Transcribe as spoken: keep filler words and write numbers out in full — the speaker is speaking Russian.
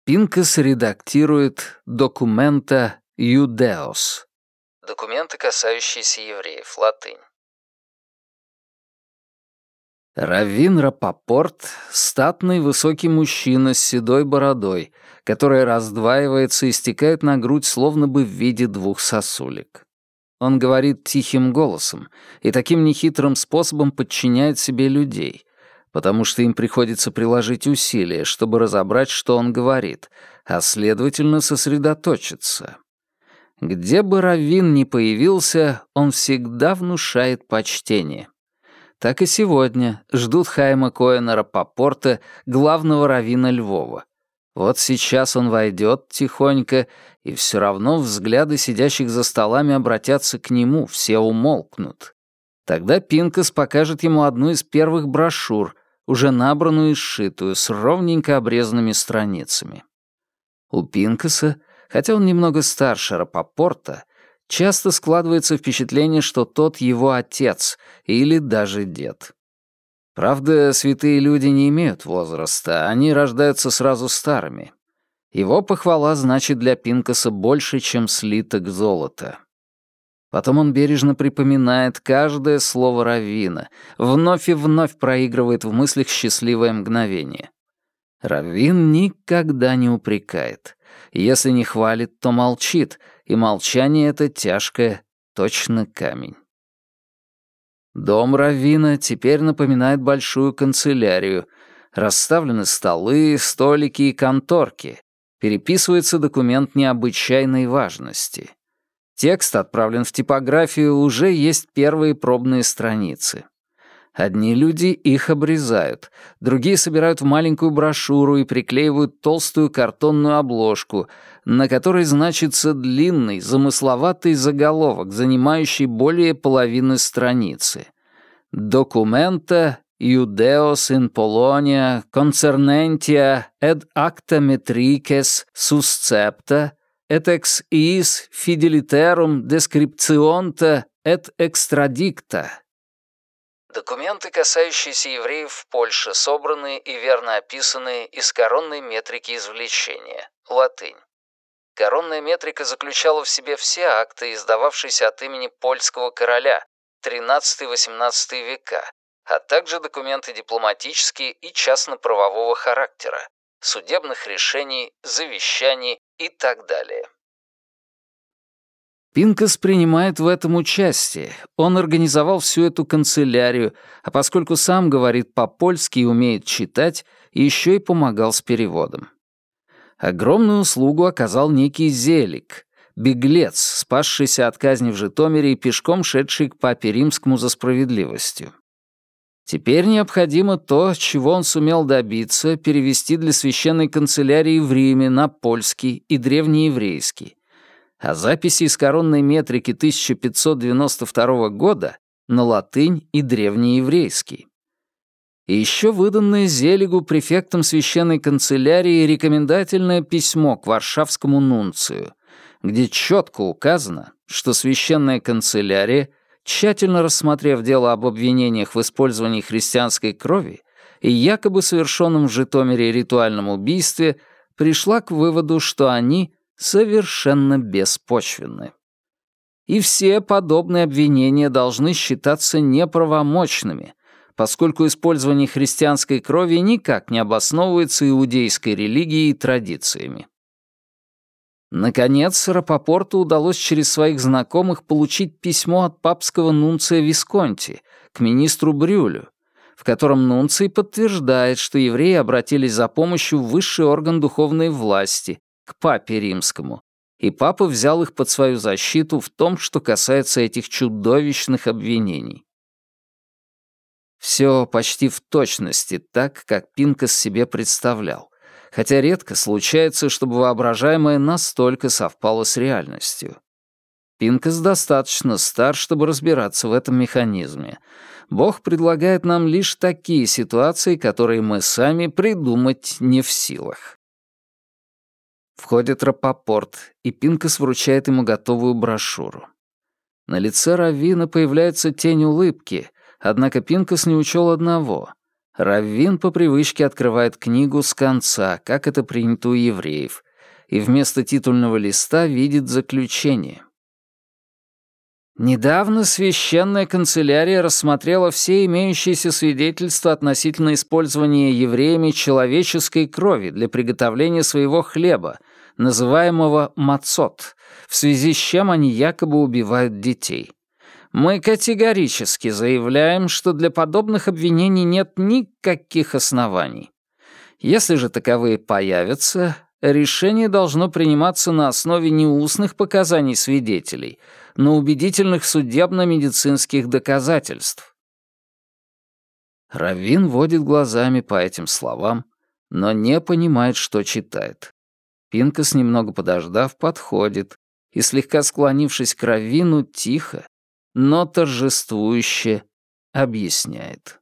Пинкас редактирует «Документа Иудеос». Документы, касающиеся евреев, латынь. Раввин Рапопорт — статный высокий мужчина с седой бородой, которая раздваивается и стекает на грудь словно бы в виде двух сосулек. Он говорит тихим голосом и таким нехитрым способом подчиняет себе людей, потому что им приходится приложить усилия, чтобы разобрать, что он говорит, а следовательно сосредоточиться. Где бы раввин ни появился, он всегда внушает почтение. Так и сегодня ждут Хаима Коэна Рапопорта, главного раввина Львова. Вот сейчас он войдет тихонько, и все равно взгляды сидящих за столами обратятся к нему, все умолкнут. Тогда Пинкас покажет ему одну из первых брошюр, уже набранную и сшитую, с ровненько обрезанными страницами. У Пинкаса, хотя он немного старше Рапопорта, часто складывается впечатление, что тот его отец или даже дед. Правда, святые люди не имеют возраста, они рождаются сразу старыми. Его похвала значит для Пинкаса больше, чем слиток золота. Потом он бережно припоминает каждое слово раввина, вновь и вновь проигрывает в мыслях счастливое мгновение. Раввин никогда не упрекает. Если не хвалит, то молчит, и молчание это тяжкое, точно камень. Дом раввина теперь напоминает большую канцелярию. Расставлены столы, столики и конторки. Переписывается документ необычайной важности. Текст отправлен в типографию, уже есть первые пробные страницы. Одни люди их обрезают, другие собирают в маленькую брошюру и приклеивают толстую картонную обложку, на которой значится длинный, замысловатый заголовок, занимающий более половины страницы. «Документа Iudeos in Polonia concernentia ed acta metrices suscepta et ex iis fideliterum descriptionta et extradicta». Документы, касающиеся евреев в Польше, собранные и верно описанные из коронной метрики извлечения, латынь. Коронная метрика заключала в себе все акты, издававшиеся от имени польского короля, тринадцатый-восемнадцатый века, а также документы дипломатические и частно-правового характера, судебных решений, завещаний и так далее. Пинкас принимает в этом участие. Он организовал всю эту канцелярию, а поскольку сам говорит по-польски и умеет читать, еще и помогал с переводом. Огромную услугу оказал некий Зелик, беглец, спасшийся от казни в Житомире и пешком шедший к папе Римскому за справедливостью. Теперь необходимо то, чего он сумел добиться, перевести для священной канцелярии в Риме на польский и древнееврейский, а записи из коронной метрики тысяча пятьсот девяносто второго года на латынь и древнееврейский. И еще выданное Зелигу префектом священной канцелярии рекомендательное письмо к варшавскому нунцию, где четко указано, что священная канцелярия, тщательно рассмотрев дело об обвинениях в использовании христианской крови и якобы совершенном в Житомире ритуальном убийстве, пришла к выводу, что они совершенно беспочвенны. И все подобные обвинения должны считаться неправомочными, поскольку использование христианской крови никак не обосновывается иудейской религией и традициями. Наконец, Рапопорту удалось через своих знакомых получить письмо от папского нунция Висконти к министру Брюлю, в котором нунций подтверждает, что евреи обратились за помощью в высший орган духовной власти, к папе Римскому, и папа взял их под свою защиту в том, что касается этих чудовищных обвинений. Все почти в точности так, как Пинкас себе представлял, хотя редко случается, чтобы воображаемое настолько совпало с реальностью. Пинкас достаточно стар, чтобы разбираться в этом механизме. Бог предлагает нам лишь такие ситуации, которые мы сами придумать не в силах. Входит Рапопорт, и Пинкас вручает ему готовую брошюру. На лице раввина появляется тень улыбки, однако Пинкас не учел одного. Раввин по привычке открывает книгу с конца, как это принято у евреев, и вместо титульного листа видит заключение. Недавно священная канцелярия рассмотрела все имеющиеся свидетельства относительно использования евреями человеческой крови для приготовления своего хлеба, называемого мацот, в связи с чем они якобы убивают детей. Мы категорически заявляем, что для подобных обвинений нет никаких оснований. Если же таковые появятся, решение должно приниматься на основе не устных показаний свидетелей, но убедительных судебно-медицинских доказательств. Раввин водит глазами по этим словам, но не понимает, что читает. Пинкас, немного подождав, подходит и, слегка склонившись к раввину, тихо, но торжествующе объясняет.